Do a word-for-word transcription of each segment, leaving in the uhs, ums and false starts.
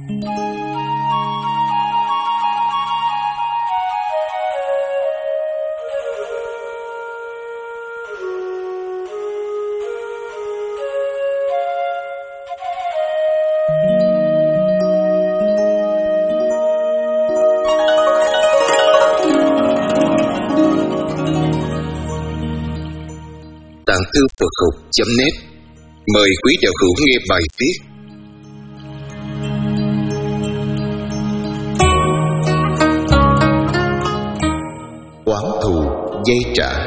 Tạng thư Phật học chấm net mời quý đạo hữu nghe bài viết Oán thù dây trả.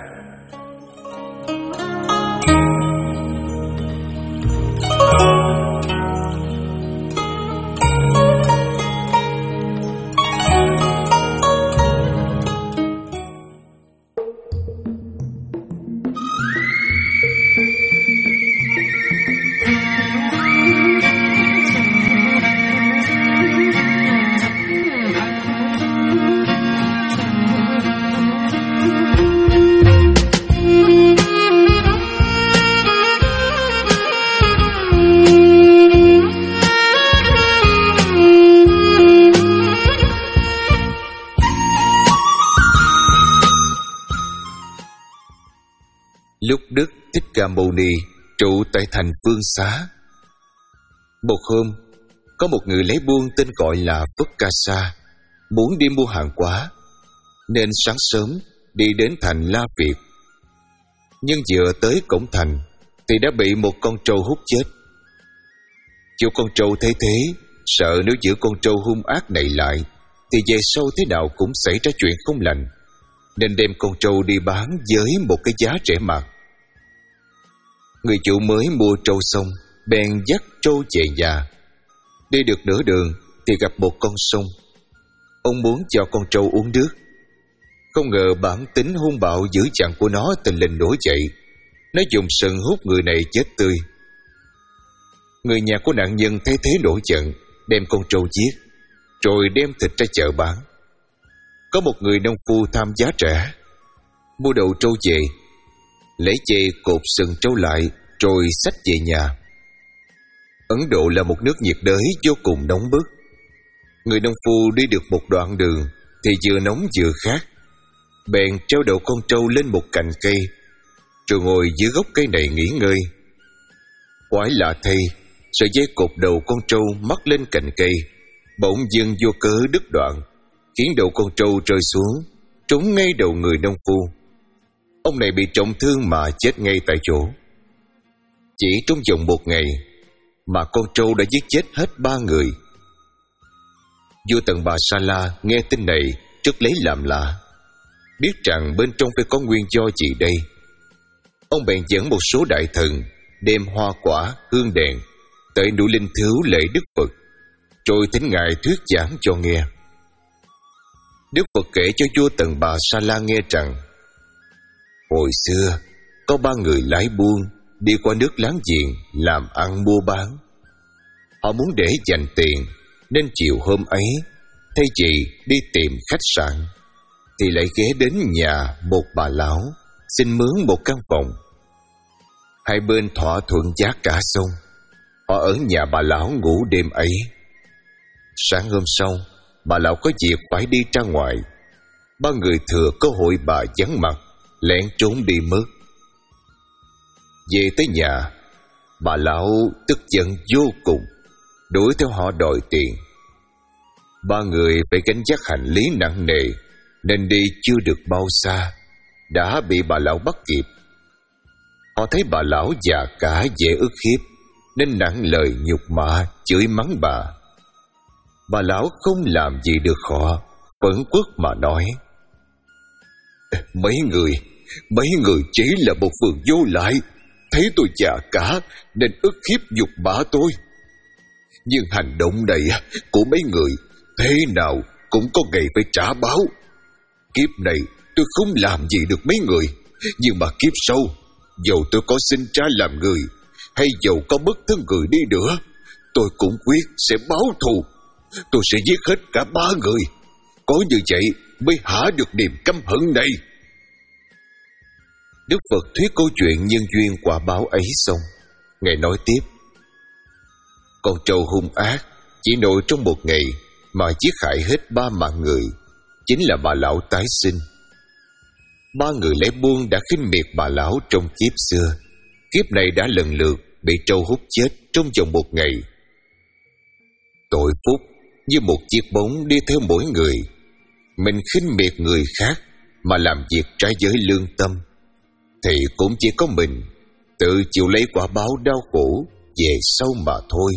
Lúc Đức Thích Ca Mâu Ni trụ tại thành Phương Xá, một hôm có một người lấy buôn tên gọi là Phất Ca Sa muốn đi mua hàng hóa, nên sáng sớm đi đến thành La Việt. Nhưng vừa tới cổng thành thì đã bị một con trâu hút chết. Chủ con trâu thấy thế, sợ nếu giữ con trâu hung ác này lại thì về sau thế nào cũng xảy ra chuyện không lành, nên đem con trâu đi bán với một cái giá rẻ mạt. Người chủ mới mua trâu xong bèn dắt trâu về nhà. Đi được nửa đường thì gặp một con sông. Ông muốn cho con trâu uống nước. Không ngờ bản tính hung bạo dữ dằn của nó tình lình nổi dậy. Nó dùng sừng hút người này chết tươi. Người nhà của nạn nhân thấy thế nổi giận, đem con trâu giết, rồi đem thịt ra chợ bán. Có một người nông phu tham giá rẻ, mua đầu trâu về, lấy chày cột sừng trâu lại rồi xách về nhà. Ấn Độ là một nước nhiệt đới vô cùng nóng bức. Người nông phu đi được một đoạn đường thì vừa nóng vừa khát, bèn treo đầu con trâu lên một cành cây, rồi ngồi dưới gốc cây này nghỉ ngơi. Quái lạ thay, sợi dây cột đầu con trâu mắc lên cành cây bỗng dưng vô cớ đứt đoạn, khiến đầu con trâu rơi xuống, trúng ngay đầu người nông phu. Ông này bị trọng thương mà chết ngay tại chỗ. Chỉ trong vòng một ngày mà con trâu đã giết chết hết ba người. Vua Tần Bà Sa La nghe tin này rất lấy làm lạ, biết rằng bên trong phải có nguyên do gì đây. Ông bèn dẫn một số đại thần đem hoa quả, hương đèn tới núi Linh Thứu lễ Đức Phật, rồi thỉnh ngài thuyết giảng cho nghe. Đức Phật kể cho vua Tần Bà Sa La nghe rằng hồi xưa có ba người lái buôn đi qua nước láng giềng làm ăn mua bán. Họ muốn để dành tiền, nên chiều hôm ấy thay vì đi tìm khách sạn thì lại ghé đến nhà một bà lão xin mướn một căn phòng. Hai bên thỏa thuận giá cả xong, họ ở nhà bà lão ngủ đêm ấy. Sáng hôm sau, bà lão có việc phải đi ra ngoài. Ba người thừa cơ hội bà vắng mặt, lén trốn đi mất. Về tới nhà, bà lão tức giận vô cùng, đuổi theo họ đòi tiền. Ba người phải gánh vác hành lý nặng nề, nên đi chưa được bao xa đã bị bà lão bắt kịp. Họ thấy bà lão già cả dễ ức hiếp, nên nặng lời nhục mạ, chửi mắng bà. Bà lão không làm gì được họ, phẫn uất mà nói: Mấy người, mấy người chỉ là một phường vô lại, thấy tôi già cả nên ức hiếp nhục mạ tôi. Nhưng hành động này của mấy người thế nào cũng có ngày phải trả báo. Kiếp này tôi không làm gì được mấy người, nhưng mà kiếp sau, dầu tôi có sinh ra làm người, hay dầu có mất thân người đi nữa, tôi cũng quyết sẽ báo thù. Tôi sẽ giết hết cả ba người. Có như vậy mới hả được niềm căm hận này. Đức Phật thuyết câu chuyện nhân duyên quả báo ấy xong, Ngài nói tiếp: Con trâu hung ác chỉ nội trong một ngày mà giết hại hết ba mạng người, chính là bà lão tái sinh. Ba người lái buôn đã khinh miệt bà lão trong kiếp xưa, kiếp này đã lần lượt bị trâu hút chết trong vòng một ngày. Tội phúc như một chiếc bóng đi theo mỗi người. Mình khinh miệt người khác mà làm việc trái với lương tâm, thì cũng chỉ có mình tự chịu lấy quả báo đau khổ về sau mà thôi.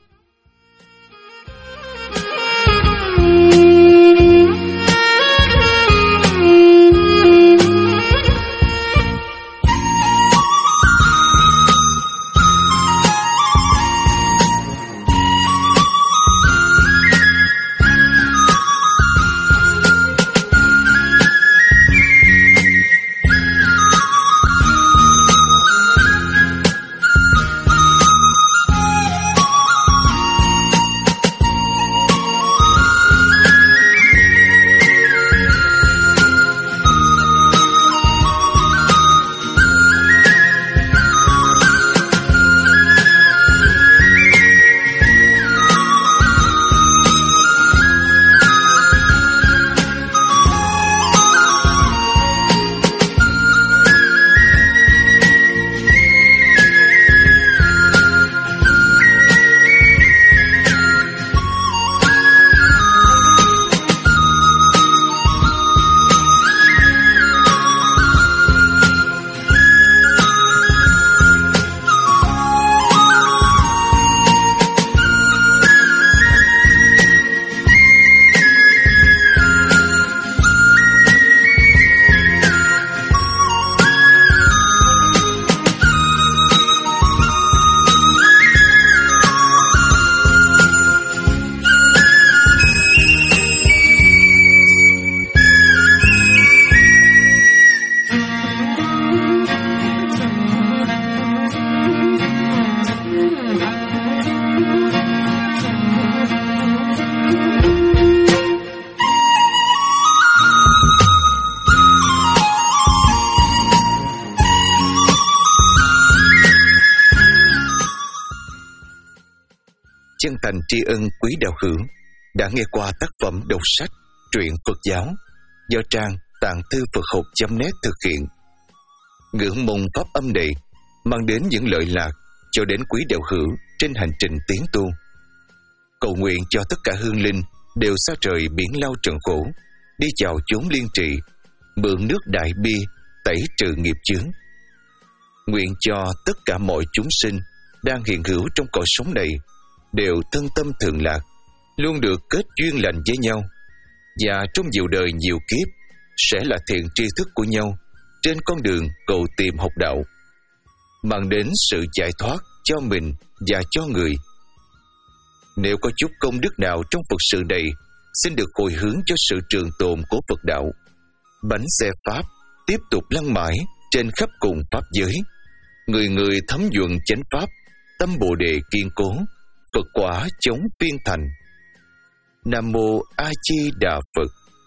Chân thành tri ân quý đạo hữu đã nghe qua tác phẩm đọc sách truyện Phật giáo do trang tạng thư Phật học chấm net thực hiện. Ngưỡng mong pháp âm này mang đến những lợi lạc cho đến quý đạo hữu trên hành trình tiến tu. Cầu nguyện cho tất cả hương linh đều xa trời biển lao trần khổ, đi vào chốn liên trị, mượn nước đại bi tẩy trừ nghiệp chướng. Nguyện cho tất cả mọi chúng sinh đang hiện hữu trong cõi sống này đều thân tâm thường lạc, luôn được kết duyên lành với nhau, và trong nhiều đời nhiều kiếp sẽ là thiện tri thức của nhau trên con đường cầu tìm học đạo, mang đến sự giải thoát cho mình và cho người. Nếu có chút công đức nào trong Phật sự này, xin được hồi hướng cho sự trường tồn của Phật đạo. Bánh xe Pháp tiếp tục lăn mãi trên khắp cùng Pháp giới, người người thấm nhuận chánh Pháp, tâm Bồ Đề kiên cố, Phật quả chống phiên thành. Nam Mô A Di Đà Phật.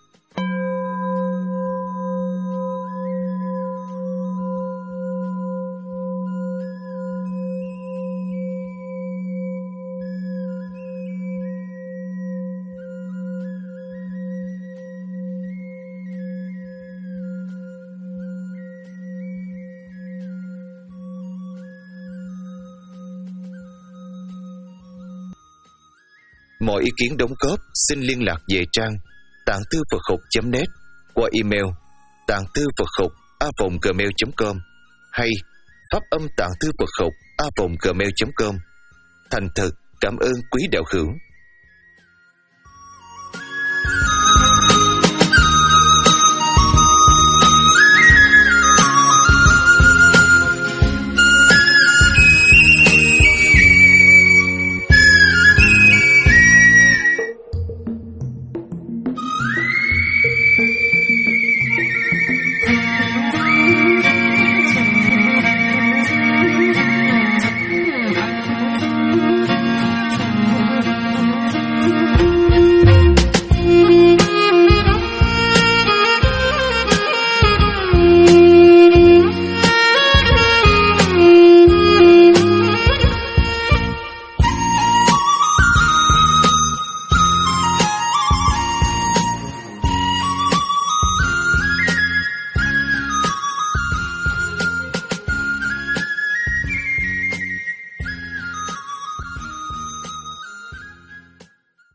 Mọi ý kiến đóng góp xin liên lạc về trang tạng thư Phật học chấm net qua email tạng thư Phật học a vòng gmail chấm com hay pháp âm tạng thư Phật học a vòng gmail chấm com. Thành thật cảm ơn quý đạo hữu.